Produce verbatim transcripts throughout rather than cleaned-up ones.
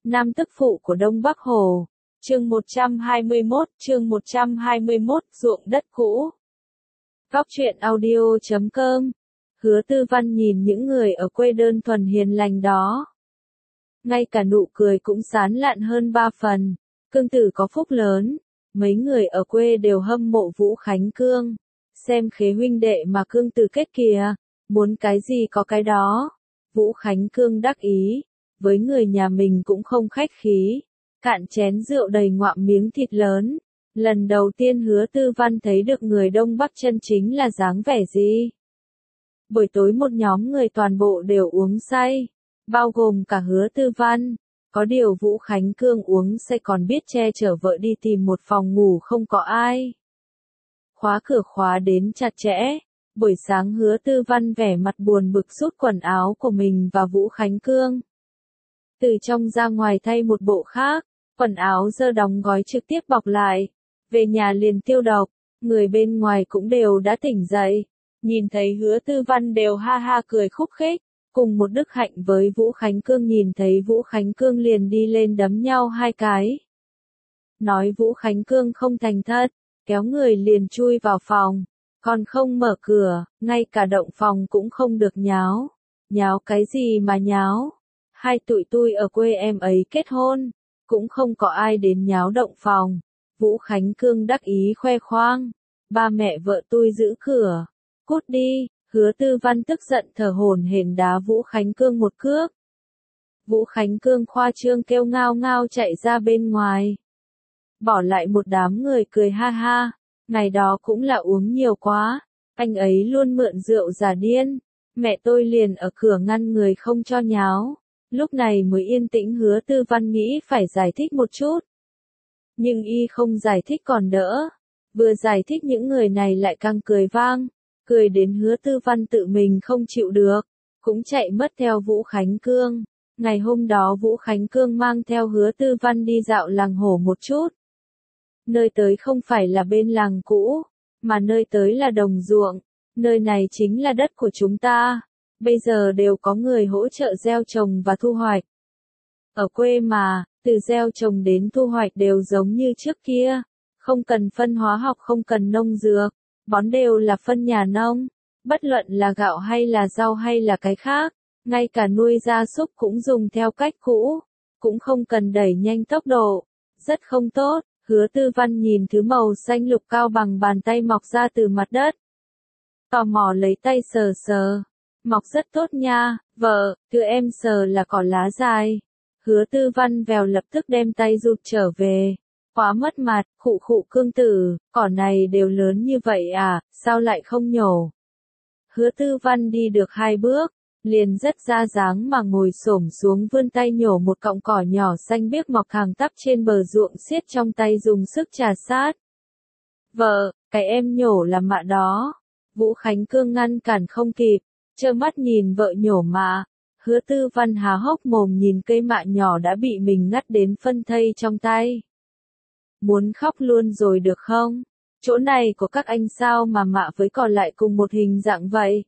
Nam tức phụ của Đông Bắc Hồ. Chương một trăm hai mươi mốt, chương một trăm hai mươi mốt, ruộng đất cũ. Góc truyện audio chấm com. Hứa Tư Văn nhìn những người ở quê đơn thuần hiền lành đó. Ngay cả nụ cười cũng sán lạn hơn ba phần. Cương tử có phúc lớn. Mấy người ở quê đều hâm mộ Vũ Khánh Cương. Xem khế huynh đệ mà Cương tử kết kìa. Muốn cái gì có cái đó. Vũ Khánh Cương đắc ý. Với người nhà mình cũng không khách khí. Cạn chén rượu đầy ngoạm miếng thịt lớn. Lần đầu tiên Hứa Tư Văn thấy được người Đông Bắc chân chính là dáng vẻ gì. Buổi tối một nhóm người toàn bộ đều uống say. Bao gồm cả Hứa Tư Văn. Có điều Vũ Khánh Cương uống say còn biết che chở vợ đi tìm một phòng ngủ không có ai. Khóa cửa khóa đến chặt chẽ. Buổi sáng Hứa Tư Văn vẻ mặt buồn bực rút quần áo của mình và Vũ Khánh Cương. Từ trong ra ngoài thay một bộ khác, quần áo dơ đóng gói trực tiếp bọc lại. Về nhà liền tiêu độc, người bên ngoài cũng đều đã tỉnh dậy. Nhìn thấy Hứa Tư Văn đều ha ha cười khúc khích. Cùng một Đức Hạnh với Vũ Khánh Cương nhìn thấy Vũ Khánh Cương liền đi lên đấm nhau hai cái. Nói Vũ Khánh Cương không thành thật, kéo người liền chui vào phòng. Còn không mở cửa, ngay cả động phòng cũng không được nháo. Nháo cái gì mà nháo? Hai tụi tôi ở quê em ấy kết hôn, cũng không có ai đến nháo động phòng. Vũ Khánh Cương đắc ý khoe khoang. Ba mẹ vợ tôi giữ cửa. Cút đi. Hứa Tư Văn tức giận thở hổn hển đá Vũ Khánh Cương một cước. Vũ Khánh Cương khoa trương kêu ngao ngao chạy ra bên ngoài. Bỏ lại một đám người cười ha ha. Ngày đó cũng là uống nhiều quá. Anh ấy luôn mượn rượu giả điên. Mẹ tôi liền ở cửa ngăn người không cho nháo. Lúc này mới yên tĩnh. Hứa Tư Văn nghĩ phải giải thích một chút. Nhưng y không giải thích còn đỡ. Vừa giải thích những người này lại càng cười vang. Cười đến Hứa Tư Văn tự mình không chịu được. Cũng chạy mất theo Vũ Khánh Cương. Ngày hôm đó Vũ Khánh Cương mang theo Hứa Tư Văn đi dạo làng hổ một chút. Nơi tới không phải là bên làng cũ, mà nơi tới là đồng ruộng. Nơi này chính là đất của chúng ta. Bây giờ đều có người hỗ trợ gieo trồng và thu hoạch. Ở quê mà, từ gieo trồng đến thu hoạch đều giống như trước kia. Không cần phân hóa học, không cần nông dược. Bón đều là phân nhà nông. Bất luận là gạo hay là rau hay là cái khác. Ngay cả nuôi gia súc cũng dùng theo cách cũ. Cũng không cần đẩy nhanh tốc độ. Rất không tốt. Hứa Tư Văn nhìn thứ màu xanh lục cao bằng bàn tay mọc ra từ mặt đất. Tò mò lấy tay sờ sờ. Mọc rất tốt nha, vợ, thứ em sờ là cỏ lá dài. Hứa Tư Văn vèo lập tức đem tay rụt trở về. Quá mất mặt, khụ khụ Cương tử, cỏ này đều lớn như vậy à, sao lại không nhổ? Hứa Tư Văn đi được hai bước, liền rất ra dáng mà ngồi xổm xuống vươn tay nhổ một cọng cỏ nhỏ xanh biếc mọc thẳng tắp trên bờ ruộng siết trong tay dùng sức trà sát. Vợ, cái em nhổ là mạ đó. Vũ Khánh Cương ngăn cản không kịp, trơ mắt nhìn vợ nhổ mạ. Hứa Tư Văn há hốc mồm nhìn cây mạ nhỏ đã bị mình ngắt đến phân thây trong tay. Muốn khóc luôn rồi được không? Chỗ này của các anh sao mà mạ với cỏ lại cùng một hình dạng vậy?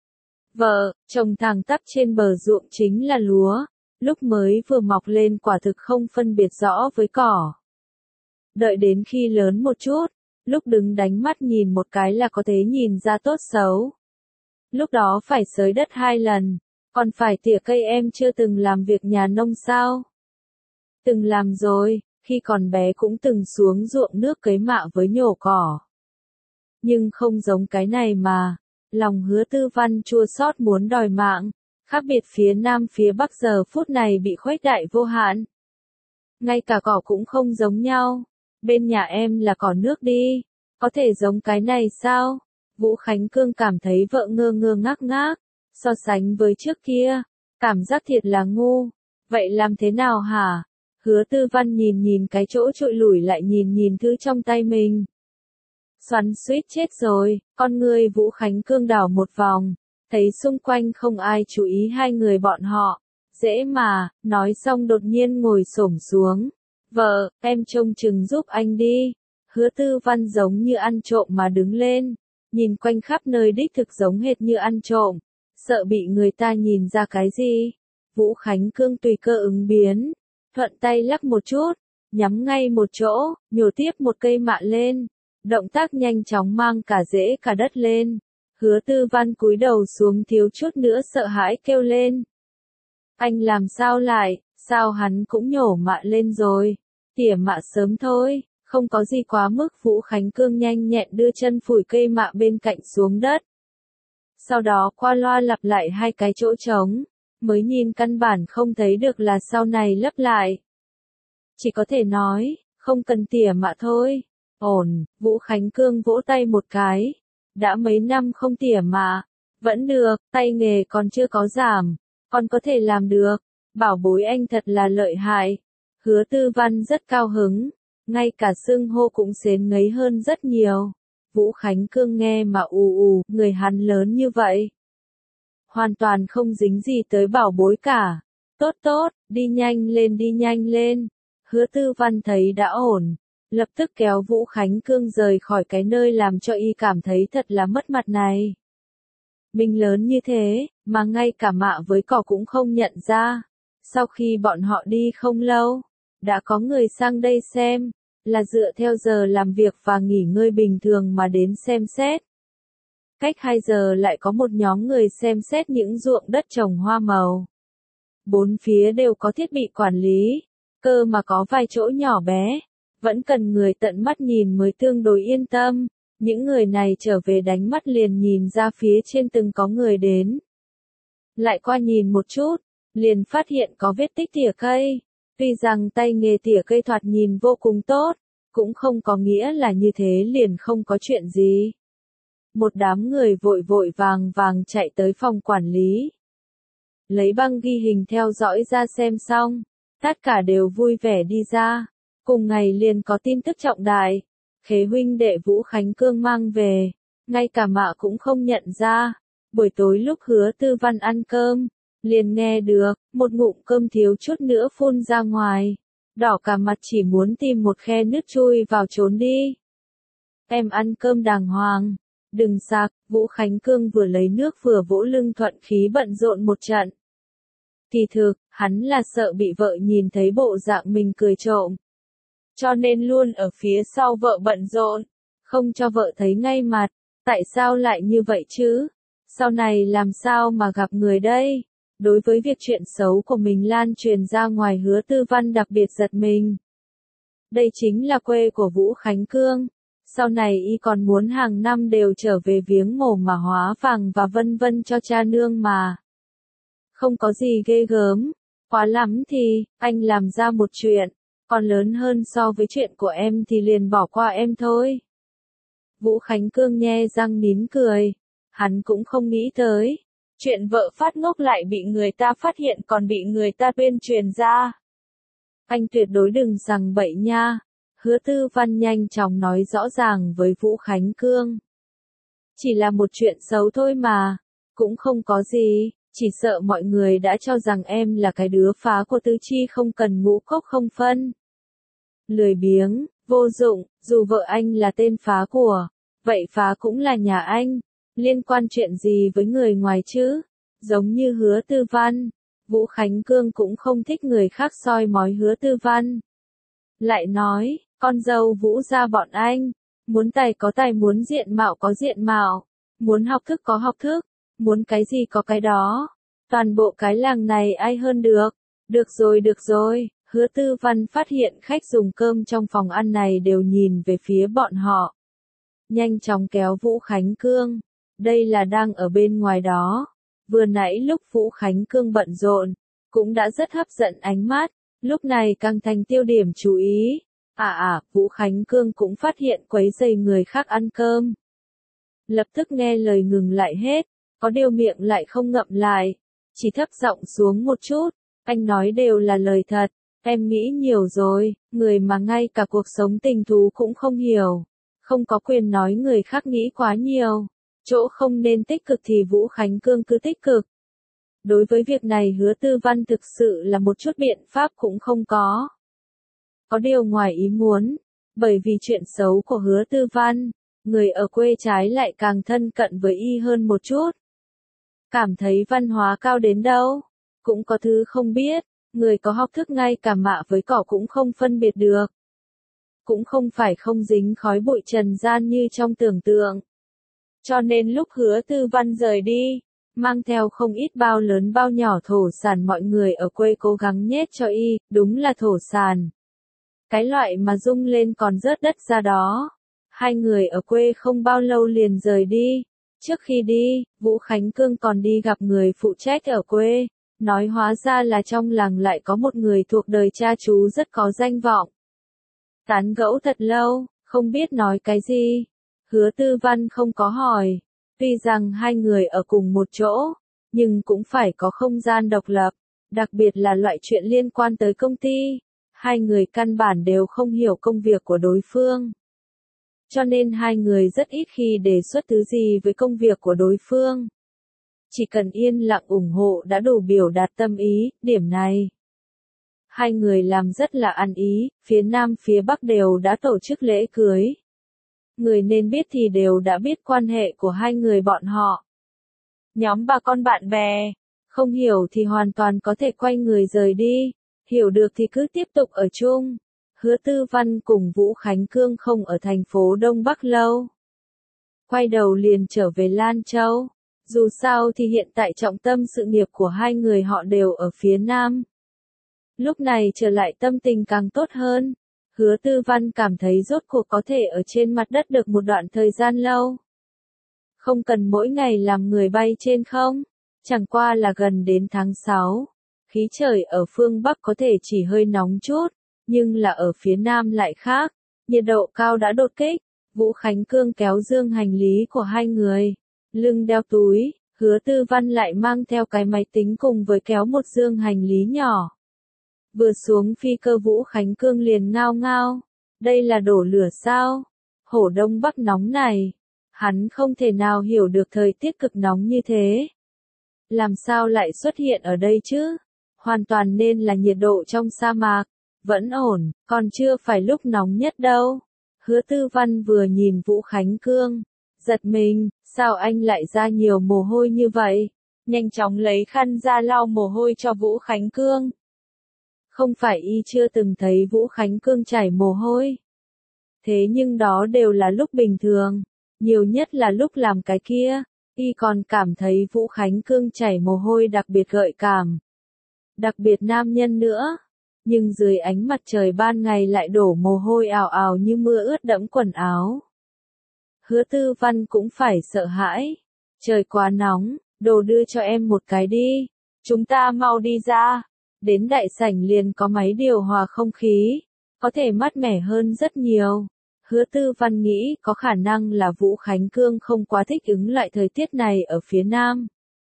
Vợ, trồng thẳng tắp trên bờ ruộng chính là lúa. Lúc mới vừa mọc lên quả thực không phân biệt rõ với cỏ. Đợi đến khi lớn một chút, lúc đứng đánh mắt nhìn một cái là có thể nhìn ra tốt xấu. Lúc đó phải xới đất hai lần, còn phải tỉa cây. Em chưa từng làm việc nhà nông sao? Từng làm rồi. Khi còn bé cũng từng xuống ruộng nước cấy mạ với nhổ cỏ. Nhưng không giống cái này mà. Lòng Hứa Tư Văn chua xót muốn đòi mạng. Khác biệt phía Nam phía Bắc giờ phút này bị khuếch đại vô hạn. Ngay cả cỏ cũng không giống nhau. Bên nhà em là cỏ nước đi. Có thể giống cái này sao? Vũ Khánh Cương cảm thấy vợ ngơ ngơ ngác ngác. So sánh với trước kia. Cảm giác thiệt là ngu. Vậy làm thế nào hả? Hứa Tư Văn nhìn nhìn cái chỗ trội lủi lại nhìn nhìn thứ trong tay mình. Xoắn xuýt chết rồi, con người Vũ Khánh Cương đảo một vòng, thấy xung quanh không ai chú ý hai người bọn họ. Dễ mà, nói xong đột nhiên ngồi xổm xuống. Vợ, em trông chừng giúp anh đi. Hứa Tư Văn giống như ăn trộm mà đứng lên, nhìn quanh khắp nơi đích thực giống hệt như ăn trộm, sợ bị người ta nhìn ra cái gì. Vũ Khánh Cương tùy cơ ứng biến. thuận tay lắc một chút, nhắm ngay một chỗ, nhổ tiếp một cây mạ lên. Động tác nhanh chóng mang cả rễ cả đất lên. Hứa Tư Văn cúi đầu xuống thiếu chút nữa sợ hãi kêu lên. Anh làm sao lại, sao hắn cũng nhổ mạ lên rồi. Tỉa mạ sớm thôi, không có gì quá mức. Vũ Khánh Cương nhanh nhẹn đưa chân phủi cây mạ bên cạnh xuống đất. Sau đó qua loa lặp lại hai cái chỗ trống, mới nhìn căn bản không thấy được là sau này lấp lại. Chỉ có thể nói, không cần tỉa mạ thôi. Ổn, Vũ Khánh Cương vỗ tay một cái. Đã mấy năm không tỉa mạ, vẫn được, tay nghề còn chưa có giảm, còn có thể làm được. Bảo bối anh thật là lợi hại. Hứa Tư Văn rất cao hứng, ngay cả xưng hô cũng xến ngấy hơn rất nhiều. Vũ Khánh Cương nghe mà ù ù, người hắn lớn như vậy. Hoàn toàn không dính gì tới bảo bối cả. Tốt tốt, đi nhanh lên đi nhanh lên. Hứa Tư Văn thấy đã ổn, lập tức kéo Vũ Khánh Cương rời khỏi cái nơi làm cho y cảm thấy thật là mất mặt này. Mình lớn như thế, mà ngay cả mạ với cỏ cũng không nhận ra. Sau khi bọn họ đi không lâu, đã có người sang đây xem, là dựa theo giờ làm việc và nghỉ ngơi bình thường mà đến xem xét. Cách hai giờ lại có một nhóm người xem xét những ruộng đất trồng hoa màu. Bốn phía đều có thiết bị quản lý, cơ mà có vài chỗ nhỏ bé, vẫn cần người tận mắt nhìn mới tương đối yên tâm. Những người này trở về đánh mắt liền nhìn ra phía trên từng có người đến. Lại qua nhìn một chút, liền phát hiện có vết tích tỉa cây. Tuy rằng tay nghề tỉa cây thoạt nhìn vô cùng tốt, cũng không có nghĩa là như thế liền không có chuyện gì. Một đám người vội vội vàng vàng chạy tới phòng quản lý. Lấy băng ghi hình theo dõi ra xem xong, tất cả đều vui vẻ đi ra. Cùng ngày liền có tin tức trọng đại. Khế huynh đệ Vũ Khánh Cương mang về, ngay cả mạ cũng không nhận ra. Buổi tối lúc Hứa Tư Văn ăn cơm, liền nghe được, một ngụm cơm thiếu chút nữa phun ra ngoài. Đỏ cả mặt chỉ muốn tìm một khe nước chui vào trốn đi. Em ăn cơm đàng hoàng, đừng sặc. Vũ Khánh Cương vừa lấy nước vừa vỗ lưng thuận khí bận rộn một trận. Kỳ thực, hắn là sợ bị vợ nhìn thấy bộ dạng mình cười trộm. Cho nên luôn ở phía sau vợ bận rộn, không cho vợ thấy ngay mặt. Tại sao lại như vậy chứ? Sau này làm sao mà gặp người đây? Đối với việc chuyện xấu của mình lan truyền ra ngoài, Hứa Tư Văn đặc biệt giật mình. Đây chính là quê của Vũ Khánh Cương. Sau này y còn muốn hàng năm đều trở về viếng mồ mà hóa vàng và vân vân cho cha nương mà. Không có gì ghê gớm. Quá lắm thì, anh làm ra một chuyện, còn lớn hơn so với chuyện của em thì liền bỏ qua em thôi. Vũ Khánh Cương nhe răng nín cười. Hắn cũng không nghĩ tới. Chuyện vợ phát ngốc lại bị người ta phát hiện còn bị người ta tuyên truyền ra. Anh tuyệt đối đừng rằng bậy nha. Hứa Tư Văn nhanh chóng nói rõ ràng với Vũ Khánh Cương. Chỉ là một chuyện xấu thôi mà. Cũng không có gì. Chỉ sợ mọi người đã cho rằng em là cái đứa phá của Tư Chi không cần ngũ cốc không phân. Lười biếng, vô dụng, dù vợ anh là tên phá của, vậy phá cũng là nhà anh. Liên quan chuyện gì với người ngoài chứ? Giống như Hứa Tư Văn, Vũ Khánh Cương cũng không thích người khác soi mói Hứa Tư Văn. Lại nói, con dâu Vũ gia bọn anh, muốn tài có tài, muốn diện mạo có diện mạo, muốn học thức có học thức, muốn cái gì có cái đó. Toàn bộ cái làng này ai hơn được. Được rồi được rồi, Hứa Tư Văn phát hiện khách dùng cơm trong phòng ăn này đều nhìn về phía bọn họ. Nhanh chóng kéo Vũ Khánh Cương. Đây là đang ở bên ngoài đó. Vừa nãy lúc Vũ Khánh Cương bận rộn, cũng đã rất hấp dẫn ánh mắt, lúc này càng thành tiêu điểm chú ý. À à, Vũ Khánh Cương cũng phát hiện quấy rầy người khác ăn cơm. Lập tức nghe lời ngừng lại hết, có điều miệng lại không ngậm lại, chỉ thấp giọng xuống một chút. Anh nói đều là lời thật, em nghĩ nhiều rồi, người mà ngay cả cuộc sống tình thú cũng không hiểu, không có quyền nói người khác nghĩ quá nhiều. Chỗ không nên tích cực thì Vũ Khánh Cương cứ tích cực. Đối với việc này Hứa Tư Văn thực sự là một chút biện pháp cũng không có. Có điều ngoài ý muốn, bởi vì chuyện xấu của Hứa Tư Văn, người ở quê trái lại càng thân cận với y hơn một chút. Cảm thấy văn hóa cao đến đâu, cũng có thứ không biết, Người có học thức ngay cả mạ với cỏ cũng không phân biệt được. Cũng không phải không dính khói bụi trần gian như trong tưởng tượng. Cho nên lúc Hứa Tư Văn rời đi, mang theo không ít bao lớn bao nhỏ thổ sản mọi người ở quê cố gắng nhét cho y, đúng là thổ sản. Cái loại mà rung lên còn rớt đất ra đó. Hai người ở quê không bao lâu liền rời đi. Trước khi đi, Vũ Khánh Cương còn đi gặp người phụ trách ở quê. Nói hóa ra là trong làng lại có một người thuộc đời cha chú rất có danh vọng. Tán gẫu thật lâu, không biết nói cái gì. Hứa Tư Văn không có hỏi. Tuy rằng hai người ở cùng một chỗ, nhưng cũng phải có không gian độc lập. Đặc biệt là loại chuyện liên quan tới công ty. Hai người căn bản đều không hiểu công việc của đối phương. Cho nên hai người rất ít khi đề xuất thứ gì với công việc của đối phương. Chỉ cần yên lặng ủng hộ đã đủ biểu đạt tâm ý, điểm này. Hai người làm rất là ăn ý, phía Nam phía Bắc đều đã tổ chức lễ cưới. Người nên biết thì đều đã biết quan hệ của hai người bọn họ. Nhóm bà con bạn bè, không hiểu thì hoàn toàn có thể quay người rời đi, hiểu được thì cứ tiếp tục ở chung. Hứa Tư Văn cùng Vũ Khánh Cương không ở thành phố Đông Bắc lâu. Quay đầu liền trở về Lan Châu. Dù sao thì hiện tại trọng tâm sự nghiệp của hai người họ đều ở phía Nam. Lúc này trở lại tâm tình càng tốt hơn. Hứa Tư Văn cảm thấy rốt cuộc có thể ở trên mặt đất được một đoạn thời gian lâu. Không cần mỗi ngày làm người bay trên không. Chẳng qua là gần đến tháng sáu. Khí trời ở phương Bắc có thể chỉ hơi nóng chút. Nhưng là ở phía Nam lại khác. Nhiệt độ cao đã đột kích. Vũ Khánh Cương kéo dương hành lý của hai người. Lưng đeo túi, Hứa Tư Văn lại mang theo cái máy tính cùng với kéo một dương hành lý nhỏ. Vừa xuống phi cơ Vũ Khánh Cương liền ngao ngao. Đây là đổ lửa sao? Hổ Đông Bắc nóng này. Hắn không thể nào hiểu được thời tiết cực nóng như thế. Làm sao lại xuất hiện ở đây chứ? Hoàn toàn nên là nhiệt độ trong sa mạc. Vẫn ổn, còn chưa phải lúc nóng nhất đâu. Hứa Tư Văn vừa nhìn Vũ Khánh Cương. Giật mình, sao anh lại ra nhiều mồ hôi như vậy? Nhanh chóng lấy khăn ra lau mồ hôi cho Vũ Khánh Cương. Không phải y chưa từng thấy Vũ Khánh Cương chảy mồ hôi. Thế nhưng đó đều là lúc bình thường. Nhiều nhất là lúc làm cái kia. Y còn cảm thấy Vũ Khánh Cương chảy mồ hôi đặc biệt gợi cảm. Đặc biệt nam nhân nữa. Nhưng dưới ánh mặt trời ban ngày lại đổ mồ hôi ào ào như mưa ướt đẫm quần áo. Hứa Tư Văn cũng phải sợ hãi. Trời quá nóng, đồ đưa cho em một cái đi. Chúng ta mau đi ra. Đến đại sảnh liền có máy điều hòa không khí. Có thể mát mẻ hơn rất nhiều. Hứa Tư Văn nghĩ có khả năng là Vũ Khánh Cương không quá thích ứng lại thời tiết này ở phía Nam.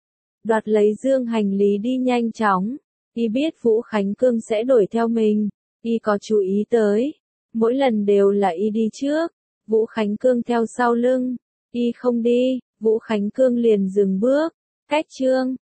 Đoạt lấy dương hành lý đi nhanh chóng. Y biết Vũ Khánh Cương sẽ đuổi theo mình. Y có chú ý tới. Mỗi lần đều là Y đi trước. Vũ Khánh Cương theo sau lưng. Y không đi. Vũ Khánh Cương liền dừng bước. Cách chương.